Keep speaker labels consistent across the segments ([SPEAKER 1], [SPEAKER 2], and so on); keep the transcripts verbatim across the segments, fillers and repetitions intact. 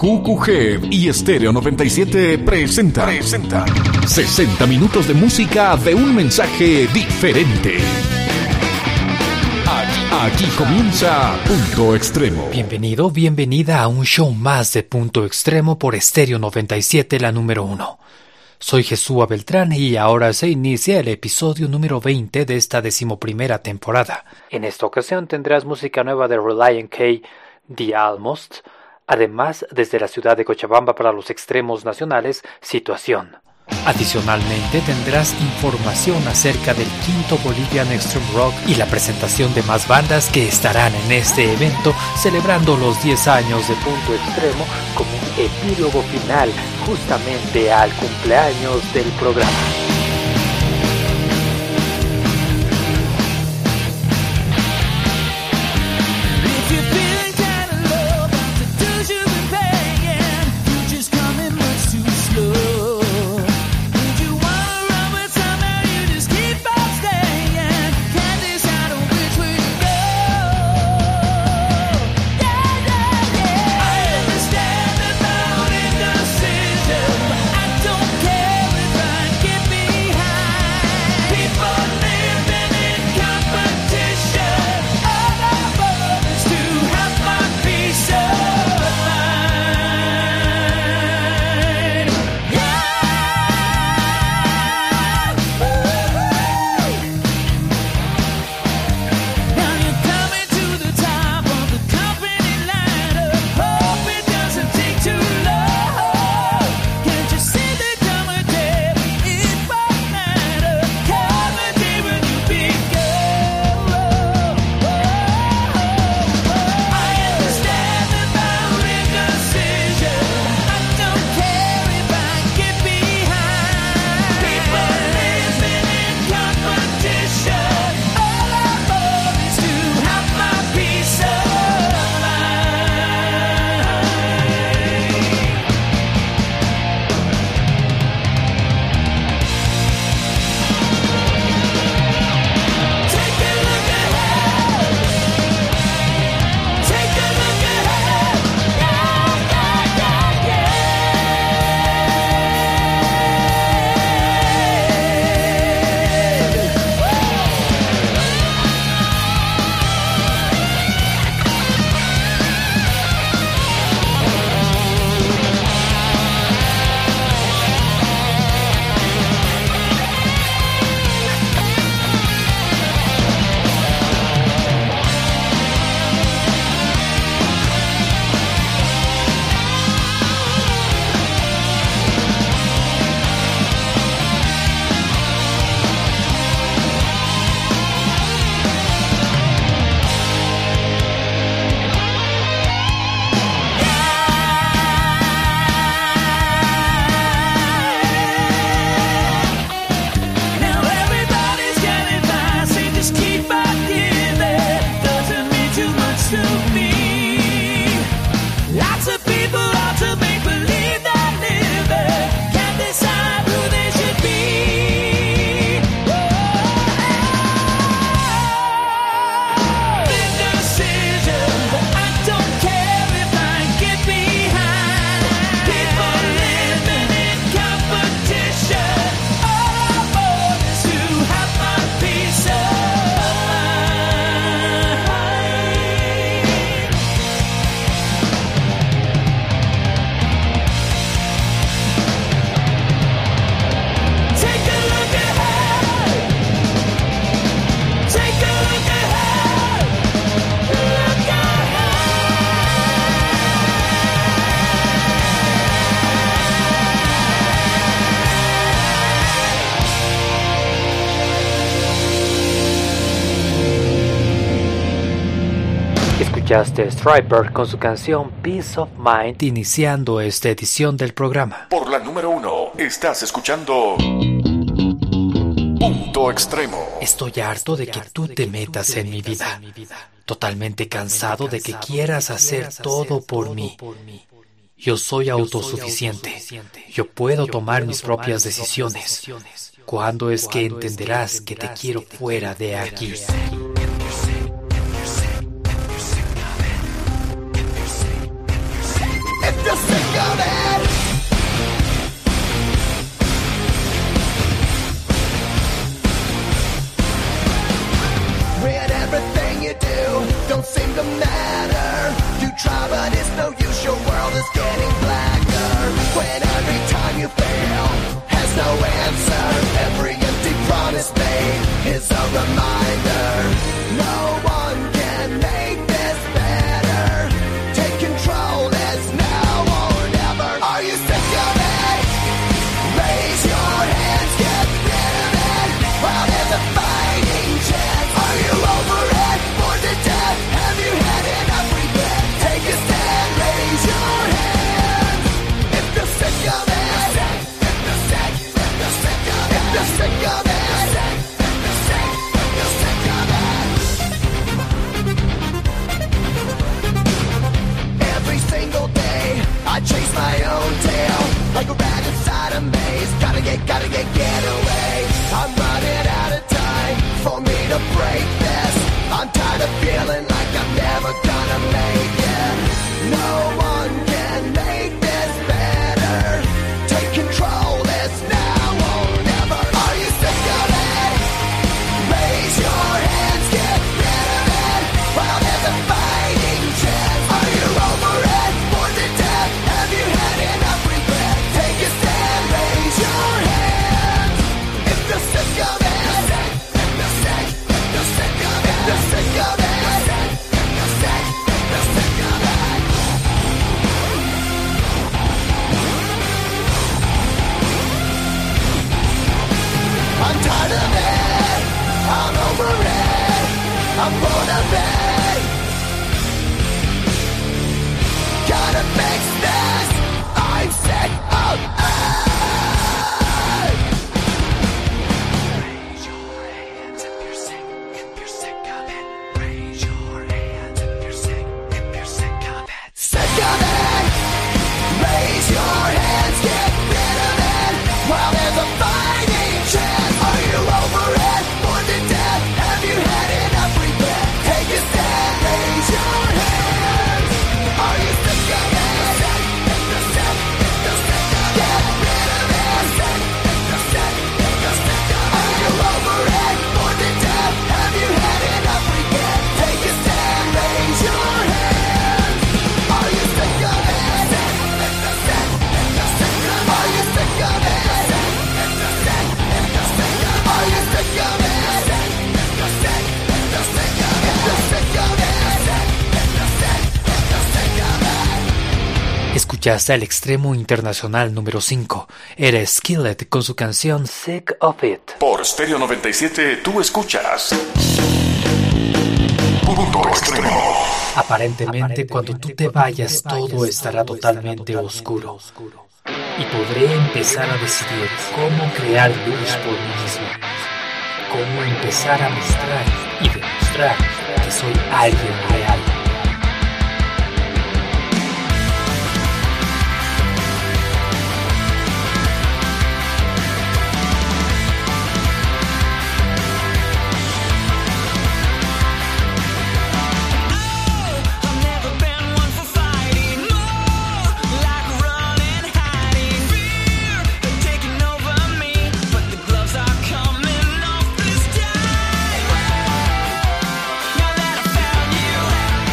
[SPEAKER 1] Q Q G y Estéreo noventa y siete presenta, presenta sesenta minutos de música de un mensaje diferente. Aquí, aquí comienza Punto Extremo.
[SPEAKER 2] Bienvenido, bienvenida a un show más de Punto Extremo por Estéreo noventa y siete, la número uno. Soy Jesús Beltrán y ahora se inicia el episodio número veinte de esta decimoprimera temporada. En esta ocasión tendrás música nueva de Relient K, The Almost. Además, desde la ciudad de Cochabamba para los extremos nacionales, Situación. Adicionalmente, tendrás información acerca del quinto Bolivian Extreme Rock y la presentación de más bandas que estarán en este evento celebrando los diez años de Punto Extremo como un epílogo final justamente al cumpleaños del programa. Escuchaste Striper con su canción Peace of Mind, iniciando esta edición del programa.
[SPEAKER 1] Por la número uno, estás escuchando Punto Extremo.
[SPEAKER 2] Estoy harto de que tú te metas en mi vida. Totalmente cansado de que quieras hacer todo por mí. Yo soy autosuficiente. Yo puedo tomar mis propias decisiones. ¿Cuándo es que entenderás que te quiero fuera de aquí?
[SPEAKER 3] If you world is getting blacker. When every time you fail has no answer, every empty promise made is a reminder. No one can make this better. Take control, it's now or never. Are you sick of it? Raise your hands, get rid of it. While there's a fighting chance. Are you over it? Bored to death? Have you had enough regret? Take a stand, raise your hands. If you're sick of it, if you're sick, if you're sick of it, if you're sick of it, if you're sick, if you're sick of it. Every single day, I chase my own tail like a rat inside a maze. Gotta get, gotta get, get away. I'm running out of time for me to break this. I'm tired of feeling like I'm never gonna make it. No one can make this better. Take control, it's now or never. Are you sick of it? Raise your hands, get rid of it. While there's a fighting chance. Are you over it? Bored to death? Have you had enough regret? Take a stand, raise your hands. If you're sick of it, if you're sick, if you're sick of it, if you're sick of it, if you're sick, if you're sick of it. I'm tired of it, I'm over it, I'm bored of it. Gotta fix this, I'm sick of it. Raise your hands if you're sick, if you're sick of it. Raise your hands if you're sick, if you're sick of it. Sick of it! Raise your hands, get rid of it. While there's a fighting chance. Are you over it? Bored to death? Have you had enough regret? Take a stand, raise your hands. Are you sick of it? If you're sick, if you're sick of it. Get rid of it. If you're sick, if you're sick of it. Are you over it? Bored to death? Have you had enough regret? Take a stand, raise your hands. Are you sick of it? If you're sick, if you're sick of it. Are you sick of it? If you're sick, if you're sick of it. Are you sick of it? If you're sick, if you're sick of it. If you're sick of it. If you're sick, if you're sick of it.
[SPEAKER 2] Escuchaste al extremo internacional número cinco. Era Skillet con su canción Sick of It.
[SPEAKER 1] Por Stereo noventa y siete tú escuchas Punto Extremo.
[SPEAKER 2] Aparentemente, cuando tú te vayas, todo estará totalmente oscuro. Y podré empezar a decidir cómo crear luz por mí mismo. Cómo empezar a mostrar y demostrar que soy alguien real.
[SPEAKER 3] Now that I found you,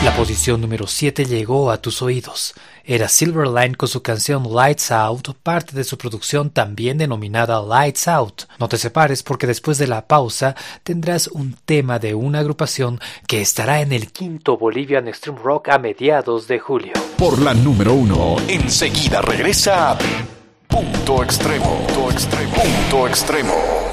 [SPEAKER 2] La posición número siete llegó a tus oídos. Era Silverline con su canción Lights Out, parte de su producción también denominada Lights Out. No te separes porque después de la pausa tendrás un tema de una agrupación que estará en el quinto Bolivian Extreme Rock a mediados de julio.
[SPEAKER 1] Por la número uno, enseguida regresa Punto Extremo. Punto Extremo. Punto Extremo.